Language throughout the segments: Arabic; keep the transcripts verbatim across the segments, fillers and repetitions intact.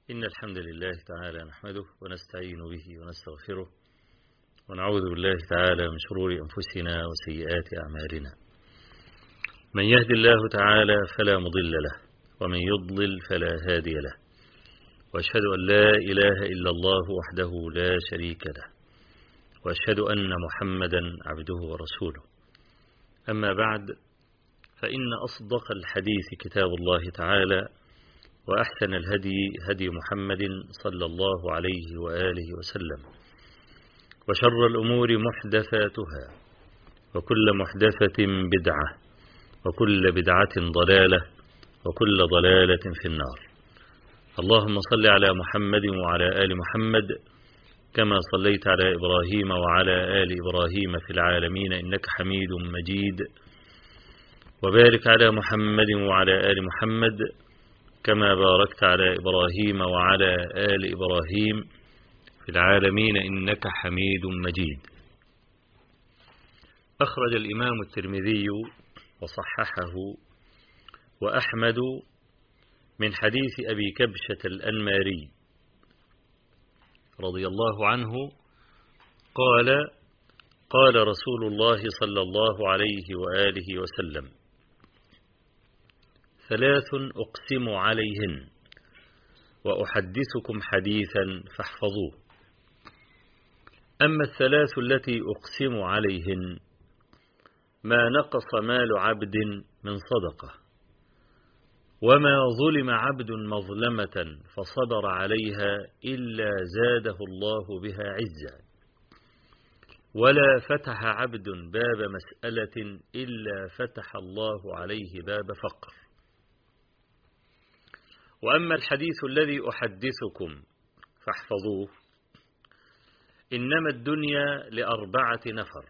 إن الحمد لله تعالى نحمده ونستعين به ونستغفره ونعوذ بالله تعالى من شرور أنفسنا وسيئات أعمالنا. من يهد الله تعالى فلا مضل له ومن يضلل فلا هادي له، وأشهد أن لا إله إلا الله وحده لا شريك له، وأشهد أن محمدا عبده ورسوله. أما بعد، فإن أصدق الحديث كتاب الله تعالى، وأحسن الهدي هدي محمد صلى الله عليه وآله وسلم، وشر الأمور محدثاتها، وكل محدثة بدعة، وكل بدعة ضلالة، وكل ضلالة في النار. اللهم صل على محمد وعلى آل محمد كما صليت على إبراهيم وعلى آل إبراهيم في العالمين إنك حميد مجيد، وبارك على محمد وعلى آل محمد كما باركت على إبراهيم وعلى آل إبراهيم في العالمين إنك حميد مجيد. أخرج الإمام الترمذي وصححه وأحمد من حديث أبي كبشة الأنماري رضي الله عنه قال: قال رسول الله صلى الله عليه وآله وسلم: ثلاث أقسم عليهن وأحدثكم حديثا فاحفظوه. أما الثلاث التي أقسم عليهن: ما نقص مال عبد من صدقة، وما ظلم عبد مظلمة فصبر عليها إلا زاده الله بها عزا، ولا فتح عبد باب مسألة إلا فتح الله عليه باب فقر. وأما الحديث الذي أحدثكم فاحفظوه: إنما الدنيا لأربعة نفر: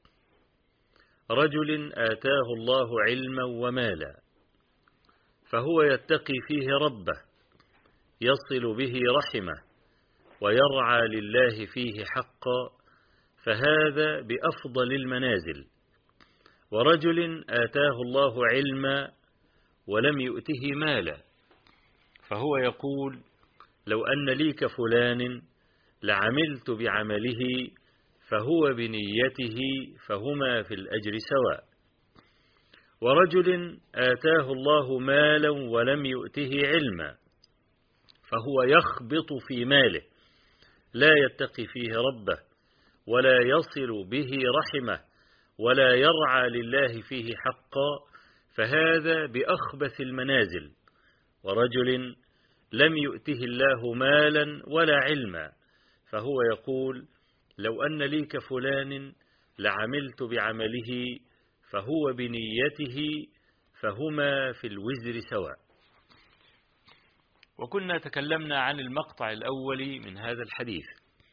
رجل آتاه الله علما ومالا فهو يتقي فيه ربه يصل به رحمه ويرعى لله فيه حقا، فهذا بأفضل المنازل. ورجل آتاه الله علما ولم يؤته مالا فهو يقول: لو أن لي كفلان لعملت بعمله فهو بنيته فهما في الأجر سواء. ورجل آتاه الله مالا ولم يؤته علما فهو يخبط في ماله لا يتقي فيه ربه ولا يصل به رحمه ولا يرعى لله فيه حقا، فهذا بأخبث المنازل. ورجل لم يؤته الله مالا ولا علما فهو يقول: لو أن لي كفلان لعملت بعمله فهو بنيته فهما في الوزر سواء. وكنا تكلمنا عن المقطع الأول من هذا الحديث،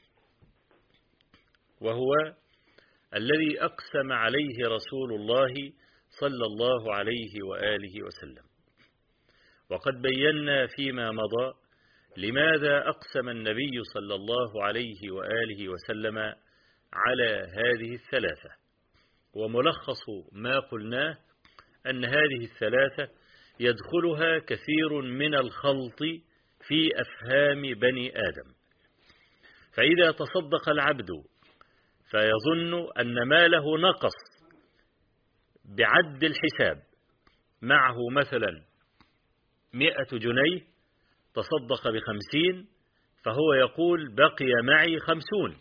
وهو الذي أقسم عليه رسول الله صلى الله عليه وآله وسلم. وقد بينا فيما مضى لماذا أقسم النبي صلى الله عليه وآله وسلم على هذه الثلاثة. وملخص ما قلناه أن هذه الثلاثة يدخلها كثير من الخلط في أفهام بني آدم. فإذا تصدق العبد فيظن أن ماله نقص بعد الحساب، معه مثلا مئة جنيه تصدق بخمسين فهو يقول: بقي معي خمسون.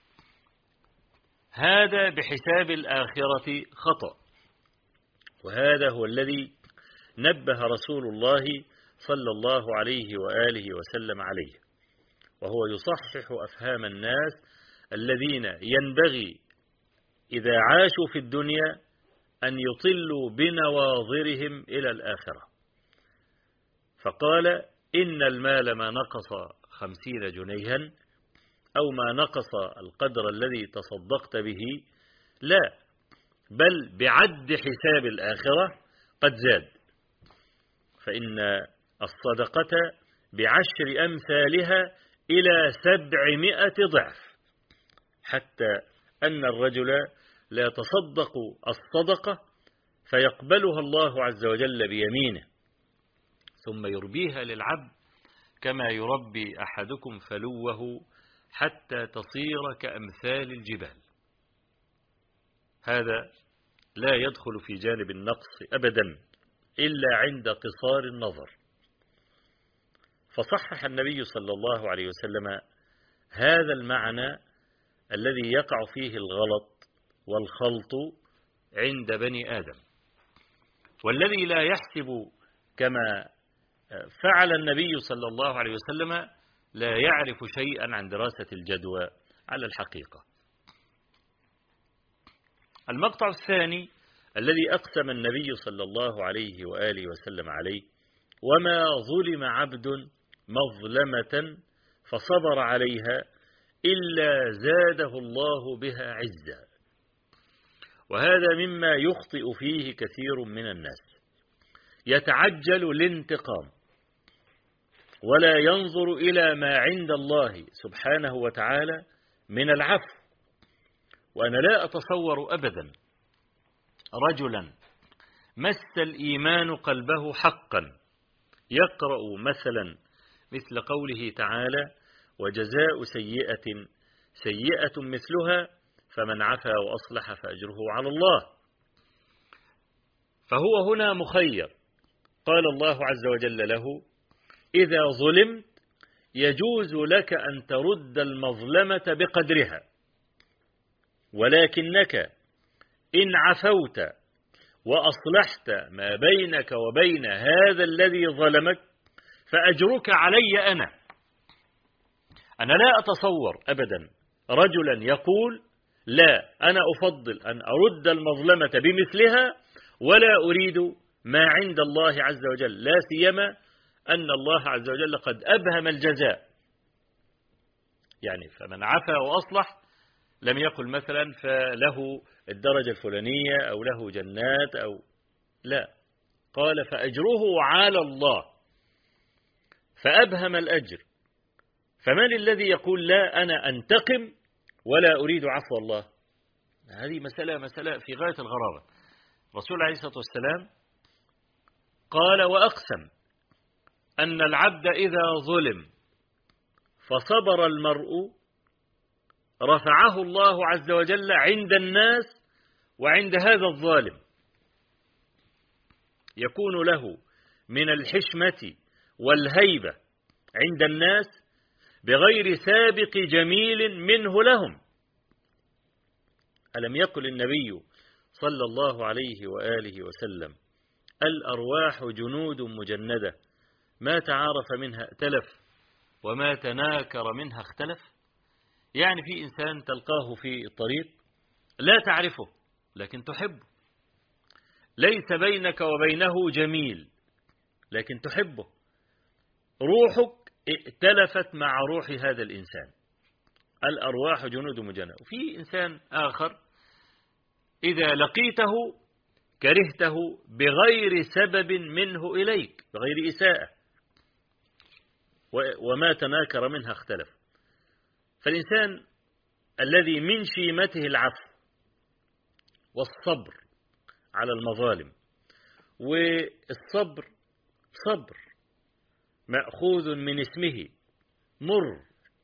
هذا بحساب الآخرة خطأ، وهذا هو الذي نبه رسول الله صلى الله عليه وآله وسلم عليه، وهو يصحح أفهام الناس الذين ينبغي إذا عاشوا في الدنيا أن يطلوا بنواظرهم إلى الآخرة. فقال: إن المال ما نقص خمسين جنيها أو ما نقص القدر الذي تصدقت به، لا، بل بعد حساب الآخرة قد زاد، فإن الصدقة بعشر أمثالها إلى سبعمائة ضعف، حتى أن الرجل لا يتصدق الصدقة فيقبلها الله عز وجل بيمينه ثم يربيها للعبد كما يربي أحدكم فلوه حتى تصير كأمثال الجبال. هذا لا يدخل في جانب النقص أبدا إلا عند قصار النظر. فصحح النبي صلى الله عليه وسلم هذا المعنى الذي يقع فيه الغلط والخلط عند بني آدم، والذي لا يحسب كما فعل النبي صلى الله عليه وسلم لا يعرف شيئا عن دراسة الجدوى على الحقيقة. المقطع الثاني الذي أقسم النبي صلى الله عليه وآله وسلم عليه: وما ظلم عبد مظلمة فصبر عليها إلا زاده الله بها عزا. وهذا مما يخطئ فيه كثير من الناس، يتعجل الانتقام ولا ينظر إلى ما عند الله سبحانه وتعالى من العفو. وأنا لا أتصور أبدا رجلا مس الإيمان قلبه حقا يقرأ مثلا مثل قوله تعالى: وجزاء سيئة سيئة مثلها فمن عفا وأصلح فأجره على الله. فهو هنا مخير. قال الله عز وجل له: إذا ظلمت يجوز لك أن ترد المظلمة بقدرها، ولكنك إن عفوت وأصلحت ما بينك وبين هذا الذي ظلمك فأجرك علي أنا. أنا لا أتصور أبدا رجلا يقول: لا، أنا أفضل أن أرد المظلمة بمثلها ولا أريد ما عند الله عز وجل، لا سيما أن الله عز وجل قد أبهم الجزاء. يعني فمن عفا وأصلح لم يقل مثلا فله الدرجة الفلانية أو له جنات أو لا، قال فأجره على الله، فأبهم الأجر. فمن الذي يقول لا، أنا أنتقم ولا أريد عفو الله؟ هذه مسألة مسألة في غاية الغرابة. الرسول عليه الصلاة والسلام قال وأقسم أن العبد إذا ظلم فصبر المرء رفعه الله عز وجل عند الناس وعند هذا الظالم، يكون له من الحشمة والهيبة عند الناس بغير سابق جميل منه لهم. ألم يقل النبي صلى الله عليه وآله وسلم: الأرواح جنود مجندة ما تعارف منها ائتلف وما تناكر منها اختلف؟ يعني في إنسان تلقاه في الطريق لا تعرفه لكن تحبه، ليس بينك وبينه جميل لكن تحبه، روحك ائتلفت مع روح هذا الإنسان. الأرواح جنود مجندة. وفي إنسان آخر إذا لقيته كرهته بغير سبب منه إليك، بغير إساءة، وما تناكر منها اختلف. فالإنسان الذي من شيمته العفو والصبر على المظالم، والصبر صبر مأخوذ من اسمه مر،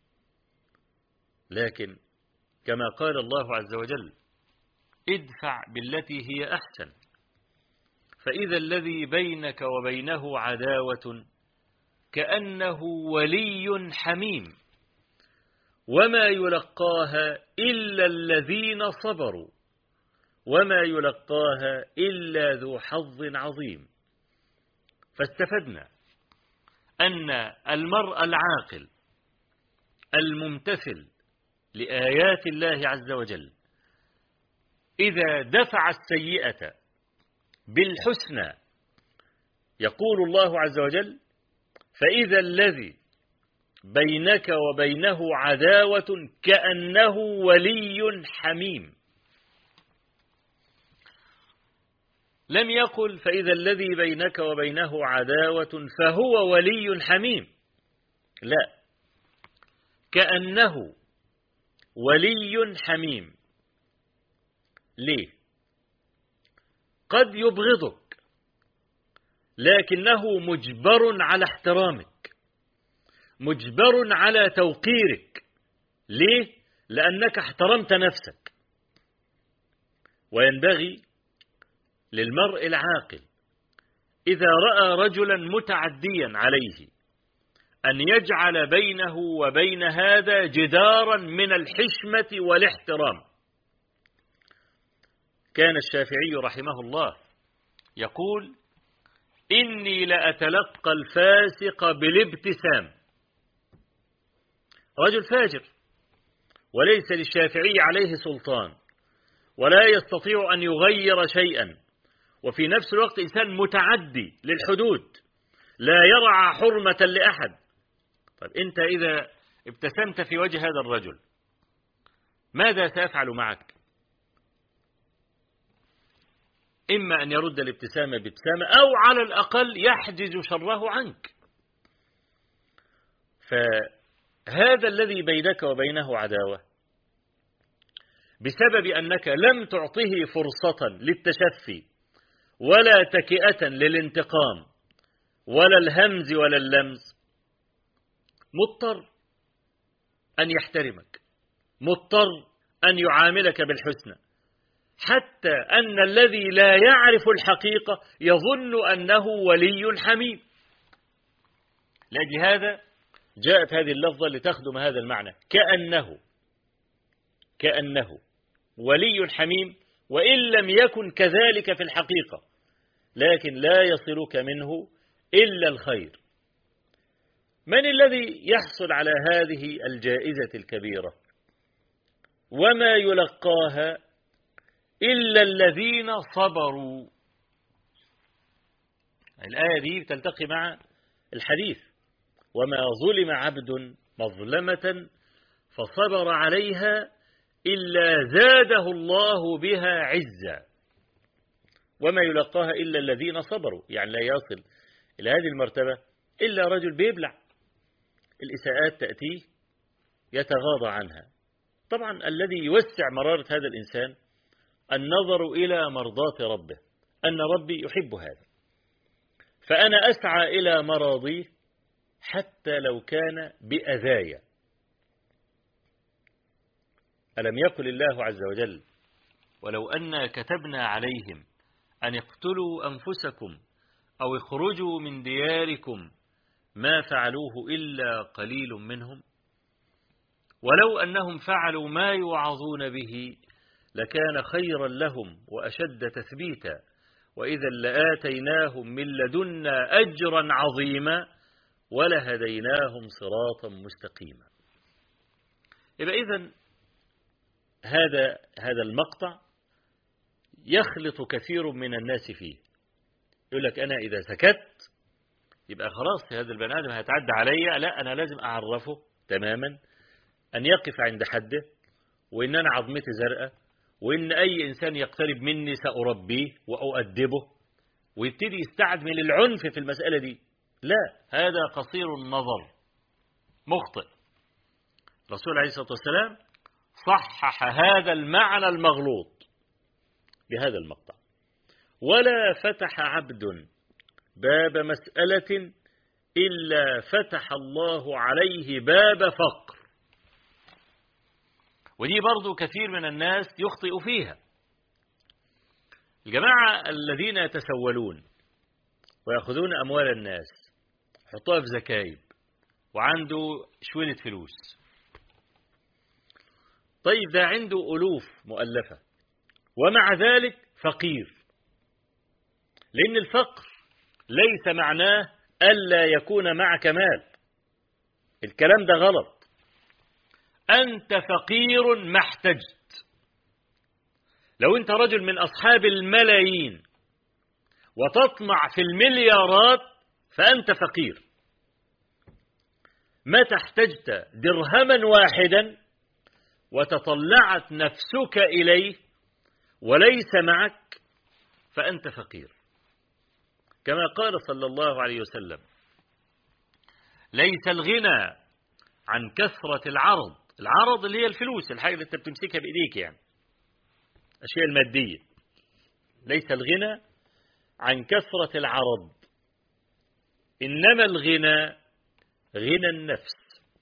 لكن كما قال الله عز وجل: ادفع بالتي هي أحسن فإذا الذي بينك وبينه عداوة كأنه ولي حميم وما يلقاها إلا الذين صبروا وما يلقاها إلا ذو حظ عظيم. فاستفدنا أن المرء العاقل الممتثل لآيات الله عز وجل إذا دفع السيئة بالحسنى يقول الله عز وجل: فإذا الذي بينك وبينه عداوة كأنه ولي حميم. لم يقل فإذا الذي بينك وبينه عداوة فهو ولي حميم، لا، كأنه ولي حميم. ليه؟ قد يبغضك لكنه مجبر على احترامك، مجبر على توقيرك. ليه؟ لأنك احترمت نفسك. وينبغي للمرء العاقل إذا رأى رجلا متعديا عليه أن يجعل بينه وبين هذا جدارا من الحشمة والاحترام. كان الشافعي رحمه الله يقول: إني لأتلقى الفاسق بالابتسام. رجل فاجر وليس للشافعي عليه سلطان ولا يستطيع أن يغير شيئا، وفي نفس الوقت إنسان متعدي للحدود لا يرعى حرمة لأحد. طيب أنت إذا ابتسمت في وجه هذا الرجل ماذا سأفعل معك؟ إما أن يرد الابتسامة بابتسامة أو على الأقل يحجز شره عنك. فهذا الذي بينك وبينه عداوة بسبب أنك لم تعطه فرصة للتشفي ولا تكئة للانتقام ولا الهمز ولا اللمز، مضطر أن يحترمك، مضطر أن يعاملك بالحسنى، حتى أن الذي لا يعرف الحقيقة يظن أنه ولي حميم. لأجل هذا جاءت هذه اللفظة لتخدم هذا المعنى، كأنه كأنه ولي حميم، وإن لم يكن كذلك في الحقيقة، لكن لا يصلك منه إلا الخير. من الذي يحصل على هذه الجائزة الكبيرة وما يلقاها إلا الذين صبروا؟ الآية دي تلتقي مع الحديث: وما ظلم عبد مظلمة فصبر عليها إلا زاده الله بها عزا. وما يلقاها إلا الذين صبروا، يعني لا يصل إلى هذه المرتبة إلا رجل بيبلع الإساءات تأتيه يتغاضى عنها. طبعا الذي يوسع مرارة هذا الإنسان النظر إلى مرضاة ربه، أن ربي يحب هذا، فأنا أسعى إلى مراضيه حتى لو كان بأذايا. ألم يقل الله عز وجل: ولو أنا كتبنا عليهم أن اقتلوا أنفسكم أو اخرجوا من دياركم ما فعلوه إلا قليل منهم ولو أنهم فعلوا ما يوعظون به لكان خيرا لهم وأشد تثبيتا وإذا لآتيناهم من لدنا أجرا عظيما ولهديناهم صراطا مستقيما. يبقى إذن هذا هذا المقطع يخلط كثير من الناس فيه. يقول لك أنا إذا سكت يبقى خلاص هذا البني آدم هيتعدى عليا، لا أنا لازم أعرفه تماما أن يقف عند حده، وإن أنا عظمتي زرقاء، وإن أي إنسان يقترب مني سأربيه وأؤدبه، ويبتدي يستعمل العنف في المسألة دي. لا، هذا قصير النظر مخطئ. الرسول عليه الصلاة والسلام صحح هذا المعنى المغلوط بهذا المقطع: ولا فتح عبد باب مسألة إلا فتح الله عليه باب فقر. ودي برضو كثير من الناس يخطئ فيها. الجماعة الذين يتسولون ويأخذون أموال الناس يحطوها في زكايب وعنده شوية فلوس، طيب ده عنده ألوف مؤلفة ومع ذلك فقير، لأن الفقر ليس معناه ألا يكون معك مال. الكلام ده غلط. أنت فقير ما احتجت. لو أنت رجل من أصحاب الملايين وتطمع في المليارات فأنت فقير. متى احتجت درهما واحدا وتطلعت نفسك إليه وليس معك فأنت فقير. كما قال صلى الله عليه وسلم: ليس الغنى عن كثرة العرض. العرض اللي هي الفلوس، الحاجة اللي انت بتمسكها بإيديك، يعني الأشياء المادية. ليس الغنى عن كثرة العرض، إنما الغنى غنى النفس.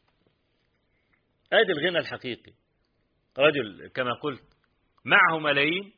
هذا الغنى الحقيقي. رجل كما قلت معه ملايين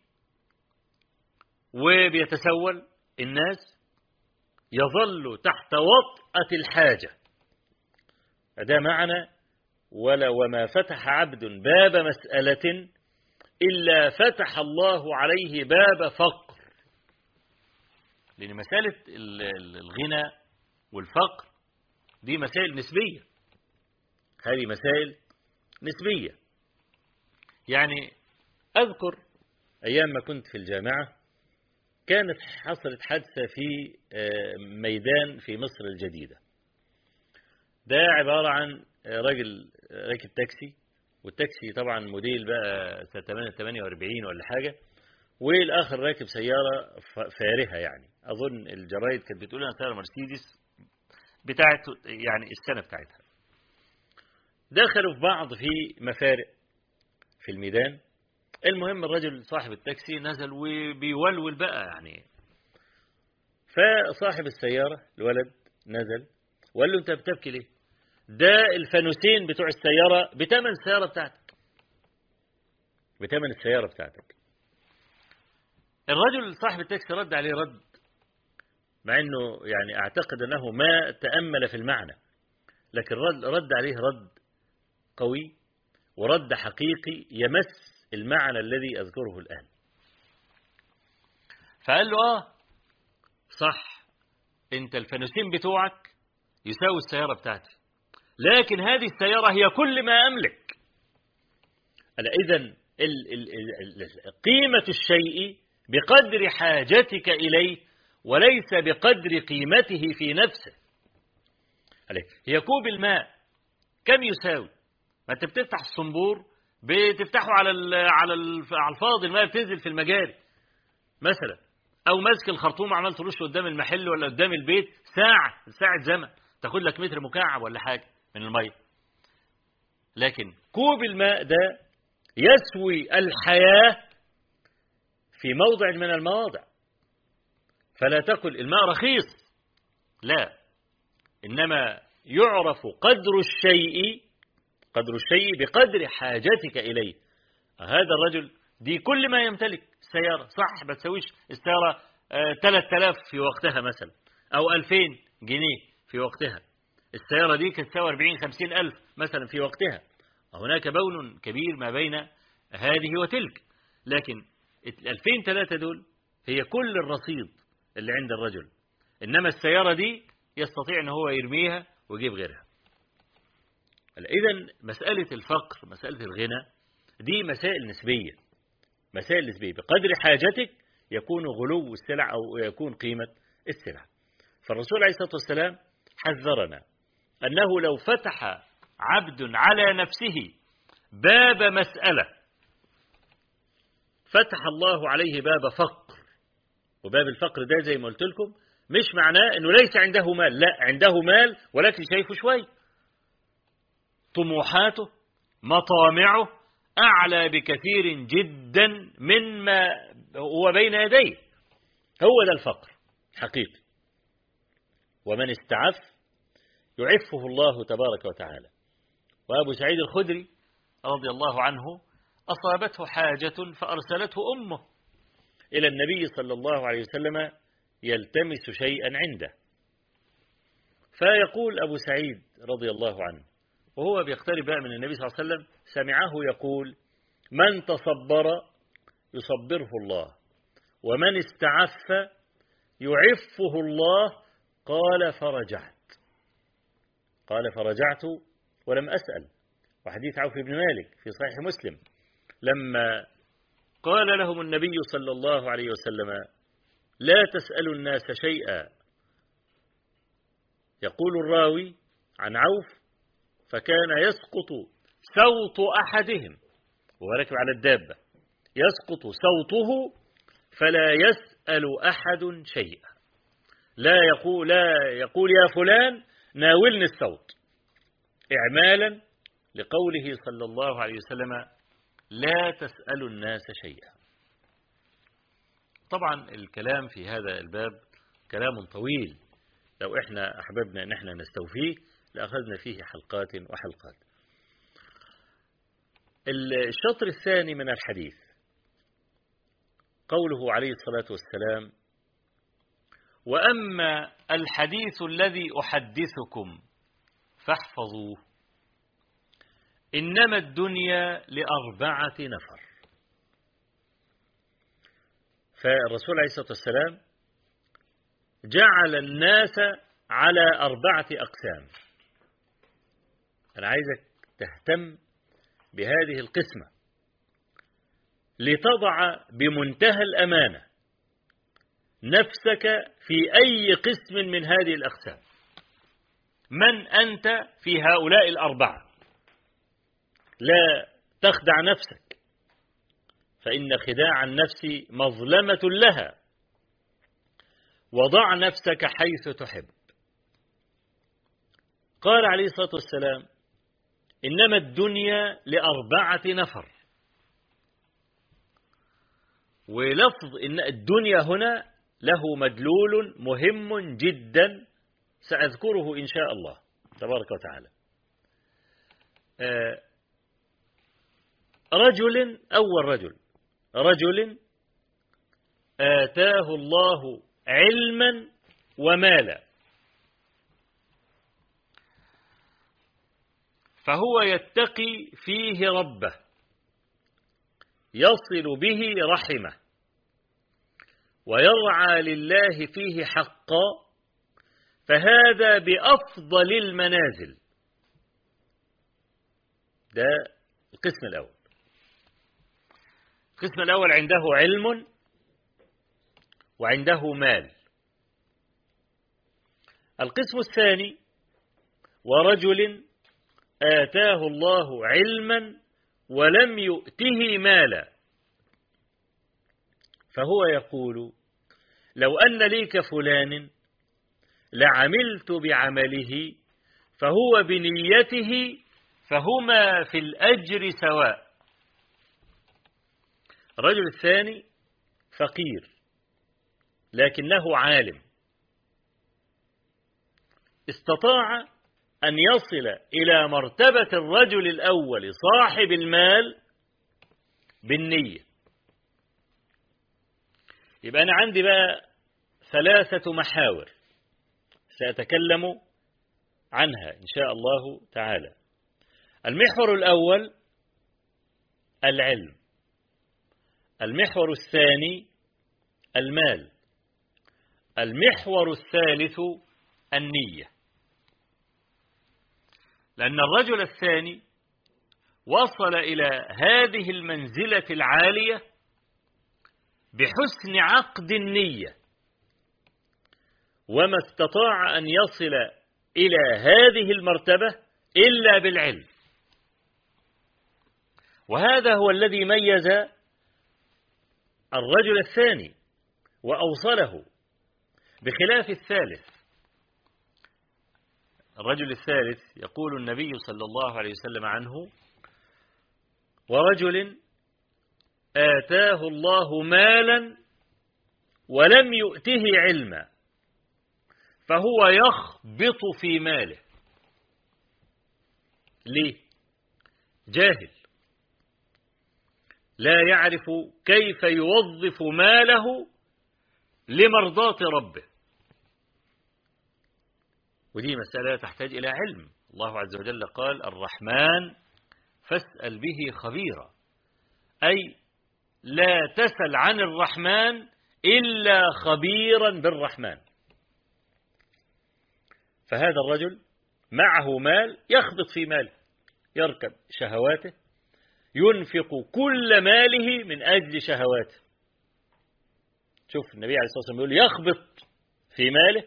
وبيتسول الناس، يظل تحت وطأة الحاجة. هذا معنى ولا وما فتح عبد باب مسألة إلا فتح الله عليه باب فقر. لأن مسألة الغنى والفقر دي مسائل نسبية. هذه مسائل نسبية. يعني أذكر أيام ما كنت في الجامعة كانت حصلت حادثة في ميدان في مصر الجديدة. ده عبارة عن راجل راكب تاكسي، والتاكسي طبعا موديل بقى ثمانية وأربعين ولا حاجة، والآخر راكب سيارة فارهة. يعني أظن الجرايد كانت بتقول أنها سيارة مرسيدس بتاعت يعني السنة بتاعتها. دخلوا في بعض في مفارق في الميدان. المهم الرجل صاحب التاكسي نزل وبيولول بقى يعني. فصاحب السيارة الولد نزل وقال له: أنت بتبكي ليه؟ ده الفانوسين بتوع السيارة بتمن السيارة بتاعتك، بتمن السيارة بتاعتك. الرجل صاحب التاكسي رد عليه رد، مع أنه يعني أعتقد أنه ما تأمل في المعنى، لكن رد, رد عليه رد قوي ورد حقيقي يمس المعنى الذي أذكره الآن. فقال له: آه صح، أنت الفانوسين بتوعك يساوي السيارة بتاعتي، لكن هذه السيارة هي كل ما أملك. إذن قيمة الشيء بقدر حاجتك إليه وليس بقدر قيمته في نفسه. هي كوب الماء كم يساوي؟ ما أنت بتفتح الصنبور بتفتحه على على على الفاضي، الماء بتنزل في المجاري مثلا، أو ماسك الخرطوم عمال ترش قدام المحل ولا قدام البيت ساعة ساعة زمن تاخد لك متر مكعب ولا حاجة من المية. لكن كوب الماء ده يسوي الحياة في موضع من المواضع. فلا تقل الماء رخيص، لا، إنما يعرف قدر الشيء قدر الشيء بقدر حاجتك إليه. هذا الرجل دي كل ما يمتلك سيارة، صح، ما تسويش السيارة ثلاثة آلاف في وقتها مثلا، أو ألفين جنيه في وقتها. السيارة دي كانت تساوي أربعين خمسين ألف مثلا في وقتها. هناك بون كبير ما بين هذه وتلك، لكن الألفين ثلاثة دول هي كل الرصيد اللي عند الرجل. إنما السيارة دي يستطيع أن هو يرميها ويجيب غيرها. إذن مسألة الفقر، مسألة الغنى، دي مسائل نسبية. مسائل نسبية، بقدر حاجتك يكون غلو السلع أو يكون قيمة السلع. فالرسول عليه الصلاة والسلام حذرنا أنه لو فتح عبد على نفسه باب مسألة فتح الله عليه باب فقر. وباب الفقر ده زي ما قلت لكم مش معناه أنه ليس عنده مال، لا، عنده مال ولكن شايفه شوي، طموحاته مطامعه أعلى بكثير جدا مما هو بين يديه. هو ده الفقر حقيقي. ومن استعف يعفه الله تبارك وتعالى. وأبو سعيد الخدري رضي الله عنه أصابته حاجة فأرسلته أمه إلى النبي صلى الله عليه وسلم يلتمس شيئا عنده. فيقول أبو سعيد رضي الله عنه وهو بيقترب من النبي صلى الله عليه وسلم، سمعه يقول: من تصبر يصبره الله، ومن استعف يعفه الله. قال فرجعت قال فرجعت ولم أسأل. وحديث عوف بن مالك في صحيح مسلم لما قال لهم النبي صلى الله عليه وسلم: لا تسألوا الناس شيئا. يقول الراوي عن عوف: فكان يسقط صوت أحدهم وهو راكب على الدابة، يسقط صوته فلا يسأل أحد شيئا. لا يقول لا يقول يا فلان ناولني الصوت، إعمالا لقوله صلى الله عليه وسلم: لا تسألوا الناس شيئا. طبعا الكلام في هذا الباب كلام طويل، لو احنا أحببنا ان احنا نستوفيه لأخذنا فيه حلقات وحلقات. الشطر الثاني من الحديث قوله عليه الصلاة والسلام: وأما الحديث الذي أحدثكم فاحفظوه، إنما الدنيا لأربعة نفر. فالرسول عليه الصلاة والسلام جعل الناس على أربعة أقسام. أنا عايزك تهتم بهذه القسمة لتضع بمنتهى الأمانة نفسك في أي قسم من هذه الأقسام. من أنت في هؤلاء الأربعة؟ لا تخدع نفسك، فإن خداع النفس مظلمة لها. وضع نفسك حيث تحب. قال عليه الصلاة والسلام: إنما الدنيا لأربعة نفر. ولفظ إن الدنيا هنا له مدلول مهم جدا سأذكره إن شاء الله تبارك وتعالى. رجل أول رجل رجل آتاه الله علما ومالا، فهو يتقي فيه ربه، يصل به رحمه، ويرعى لله فيه حقا، فهذا بأفضل المنازل. ده القسم الأول. القسم الأول عنده علم وعنده مال. القسم الثاني: ورجل آتاه الله علما ولم يؤته مالا، فهو يقول: لو أن لي كفلان لعملت بعمله فهو بنيته فهما في الأجر سواء. الرجل الثاني فقير لكنه عالم، استطاع أن يصل إلى مرتبة الرجل الأول صاحب المال بالنية. يبقى أنا عندي بقى ثلاثة محاور سأتكلم عنها إن شاء الله تعالى. المحور الأول العلم، المحور الثاني المال، المحور الثالث النية. لأن الرجل الثاني وصل إلى هذه المنزلة العالية بحسن عقد النية، وما استطاع أن يصل إلى هذه المرتبة إلا بالعلم. وهذا هو الذي ميز الرجل الثاني وأوصله، بخلاف الثالث. الرجل الثالث يقول النبي صلى الله عليه وسلم عنه: ورجل آتاه الله مالا ولم يؤته علما فهو يخبط في ماله. ليه؟ جاهل، لا يعرف كيف يوظف ماله لمرضاة ربه. ودي مسألة تحتاج إلى علم. الله عز وجل قال: الرحمن فاسأل به خبيرا، أي لا تسل عن الرحمن إلا خبيرا بالرحمن. فهذا الرجل معه مال يخبط في ماله، يركب شهواته، ينفق كل ماله من أجل شهواته. شوف النبي عليه الصلاة والسلام يقول: يخبط في ماله،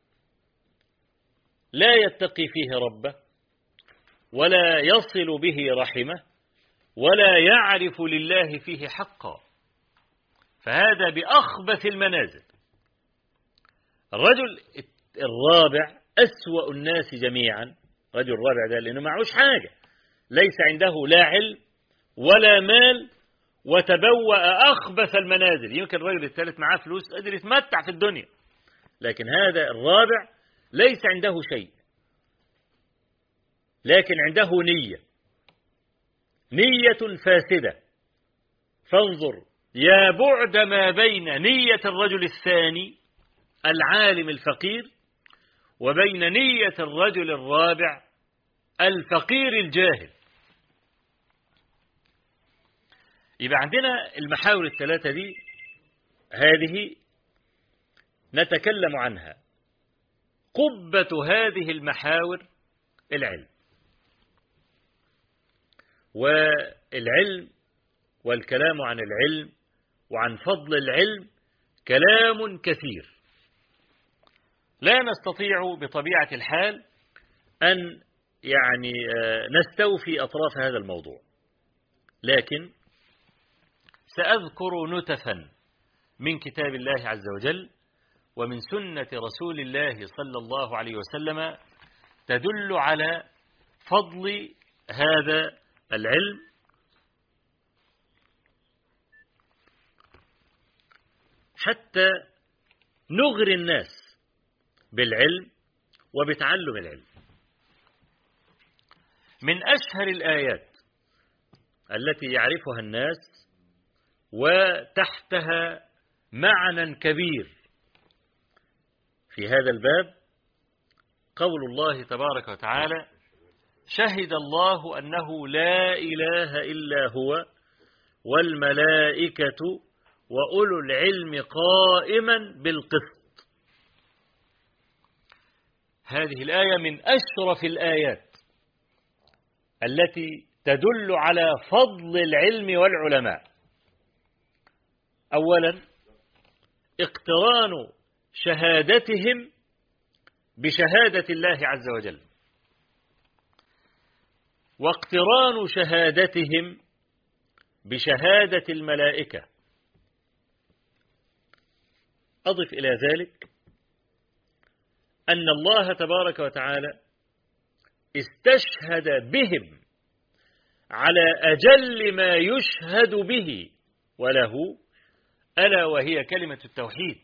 لا يتقي فيه ربه، ولا يصل به رحمه، ولا يعرف لله فيه حقا، فهذا بأخبث المنازل. الرجل الرابع أسوأ الناس جميعا. رجل الرابع ده لأنه معهوش حاجة، ليس عنده لا علم ولا مال، وتبوأ أخبث المنازل. يمكن الرجل الثالث معاه فلوس قادر يتمتع في الدنيا، لكن هذا الرابع ليس عنده شيء، لكن عنده نية نية فاسدة. فانظر يا بعد ما بين نية الرجل الثاني العالم الفقير وبين نية الرجل الرابع الفقير الجاهل. يبقى عندنا المحاور الثلاثة دي، هذه نتكلم عنها. قبة هذه المحاور العلم، والعلم والكلام عن العلم وعن فضل العلم كلام كثير، لا نستطيع بطبيعة الحال أن يعني نستوفي أطراف هذا الموضوع، لكن سأذكر نتفا من كتاب الله عز وجل ومن سنة رسول الله صلى الله عليه وسلم تدل على فضل هذا العلم، حتى نغري الناس بالعلم وبتعلم العلم. من أشهر الآيات التي يعرفها الناس وتحتها معنى كبير في هذا الباب قول الله تبارك وتعالى: شهد الله أنه لا إله إلا هو والملائكة وأولو العلم قائما بالقسط. هذه الآية من أشرف الآيات التي تدل على فضل العلم والعلماء. أولا اقتران شهادتهم بشهادة الله عز وجل، واقتران شهادتهم بشهادة الملائكة. أضف إلى ذلك أن الله تبارك وتعالى استشهد بهم على أجل ما يشهد به وله، ألا وهي كلمة التوحيد.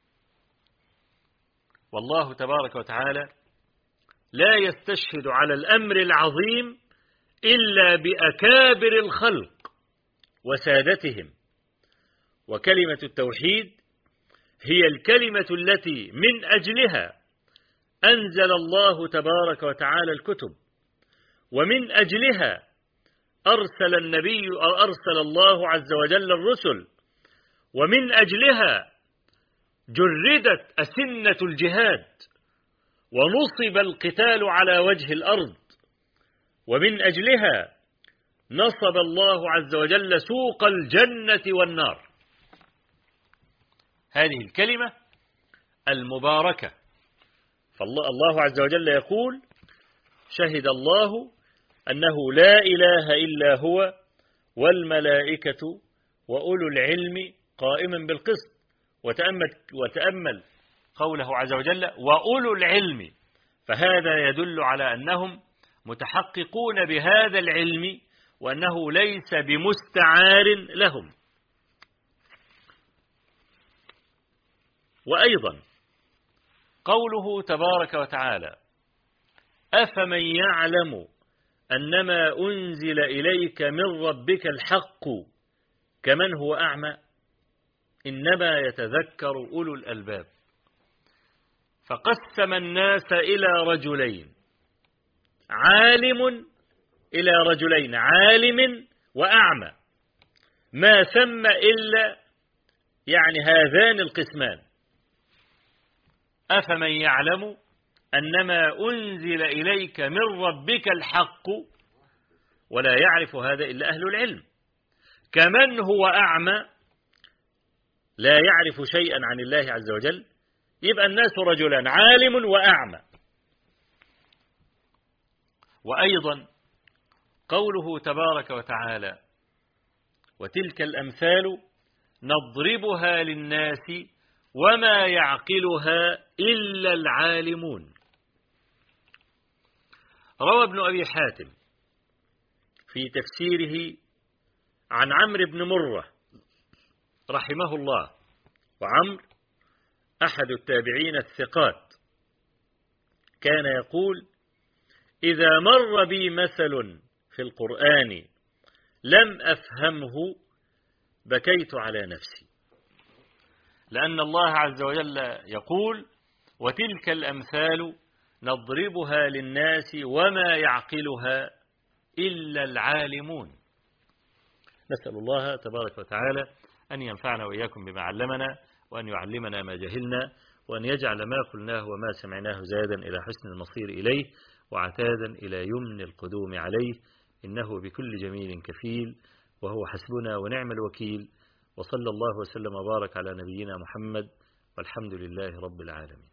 والله تبارك وتعالى لا يستشهد على الأمر العظيم إلا بأكابر الخلق وسادتهم، وكلمة التوحيد هي الكلمة التي من أجلها أنزل الله تبارك وتعالى الكتب، ومن أجلها أرسل النبي أو أرسل الله عز وجل الرسل، ومن أجلها جردت أسنة الجهاد ونصب القتال على وجه الأرض، ومن أجلها نصب الله عز وجل سوق الجنة والنار. هذه الكلمة المباركة، فالله عز وجل يقول: شهد الله أنه لا إله إلا هو والملائكة وأولو العلم قائما بالقسط. وتأمل, وتأمل قوله عز وجل وأولو العلم، فهذا يدل على أنهم متحققون بهذا العلم وأنه ليس بمستعار لهم. وأيضا قوله تبارك وتعالى: أفمن يعلم أنما أنزل إليك من ربك الحق كمن هو أعمى إنما يتذكر أولو الألباب. فقسم الناس إلى رجلين، عالم إلى رجلين عالم وأعمى، ما ثم إلا يعني هذان القسمان. أفمن يعلم أنما أنزل إليك من ربك الحق، ولا يعرف هذا إلا أهل العلم. كمن هو أعمى لا يعرف شيئا عن الله عز وجل. يبقى الناس رجلان، عالم وأعمى. وأيضا قوله تبارك وتعالى: وتلك الأمثال نضربها للناس وما يعقلها إلا العالمون. روى ابن أبي حاتم في تفسيره عن عمرو بن مرة رحمه الله، وعمرو أحد التابعين الثقات، كان يقول: إذا مر بي مثل في القرآن لم أفهمه بكيت على نفسي، لأن الله عز وجل يقول: وتلك الأمثال نضربها للناس وما يعقلها إلا العالمون. نسأل الله تبارك وتعالى أن ينفعنا وإياكم بما علمنا، وأن يعلمنا ما جهلنا، وأن يجعل ما قلناه وما سمعناه زادا إلى حسن المصير إليه، وعتادا إلى يمن القدوم عليه، إنه بكل جميل كفيل، وهو حسبنا ونعم الوكيل. وصلى الله وسلم وبارك على نبينا محمد، والحمد لله رب العالمين.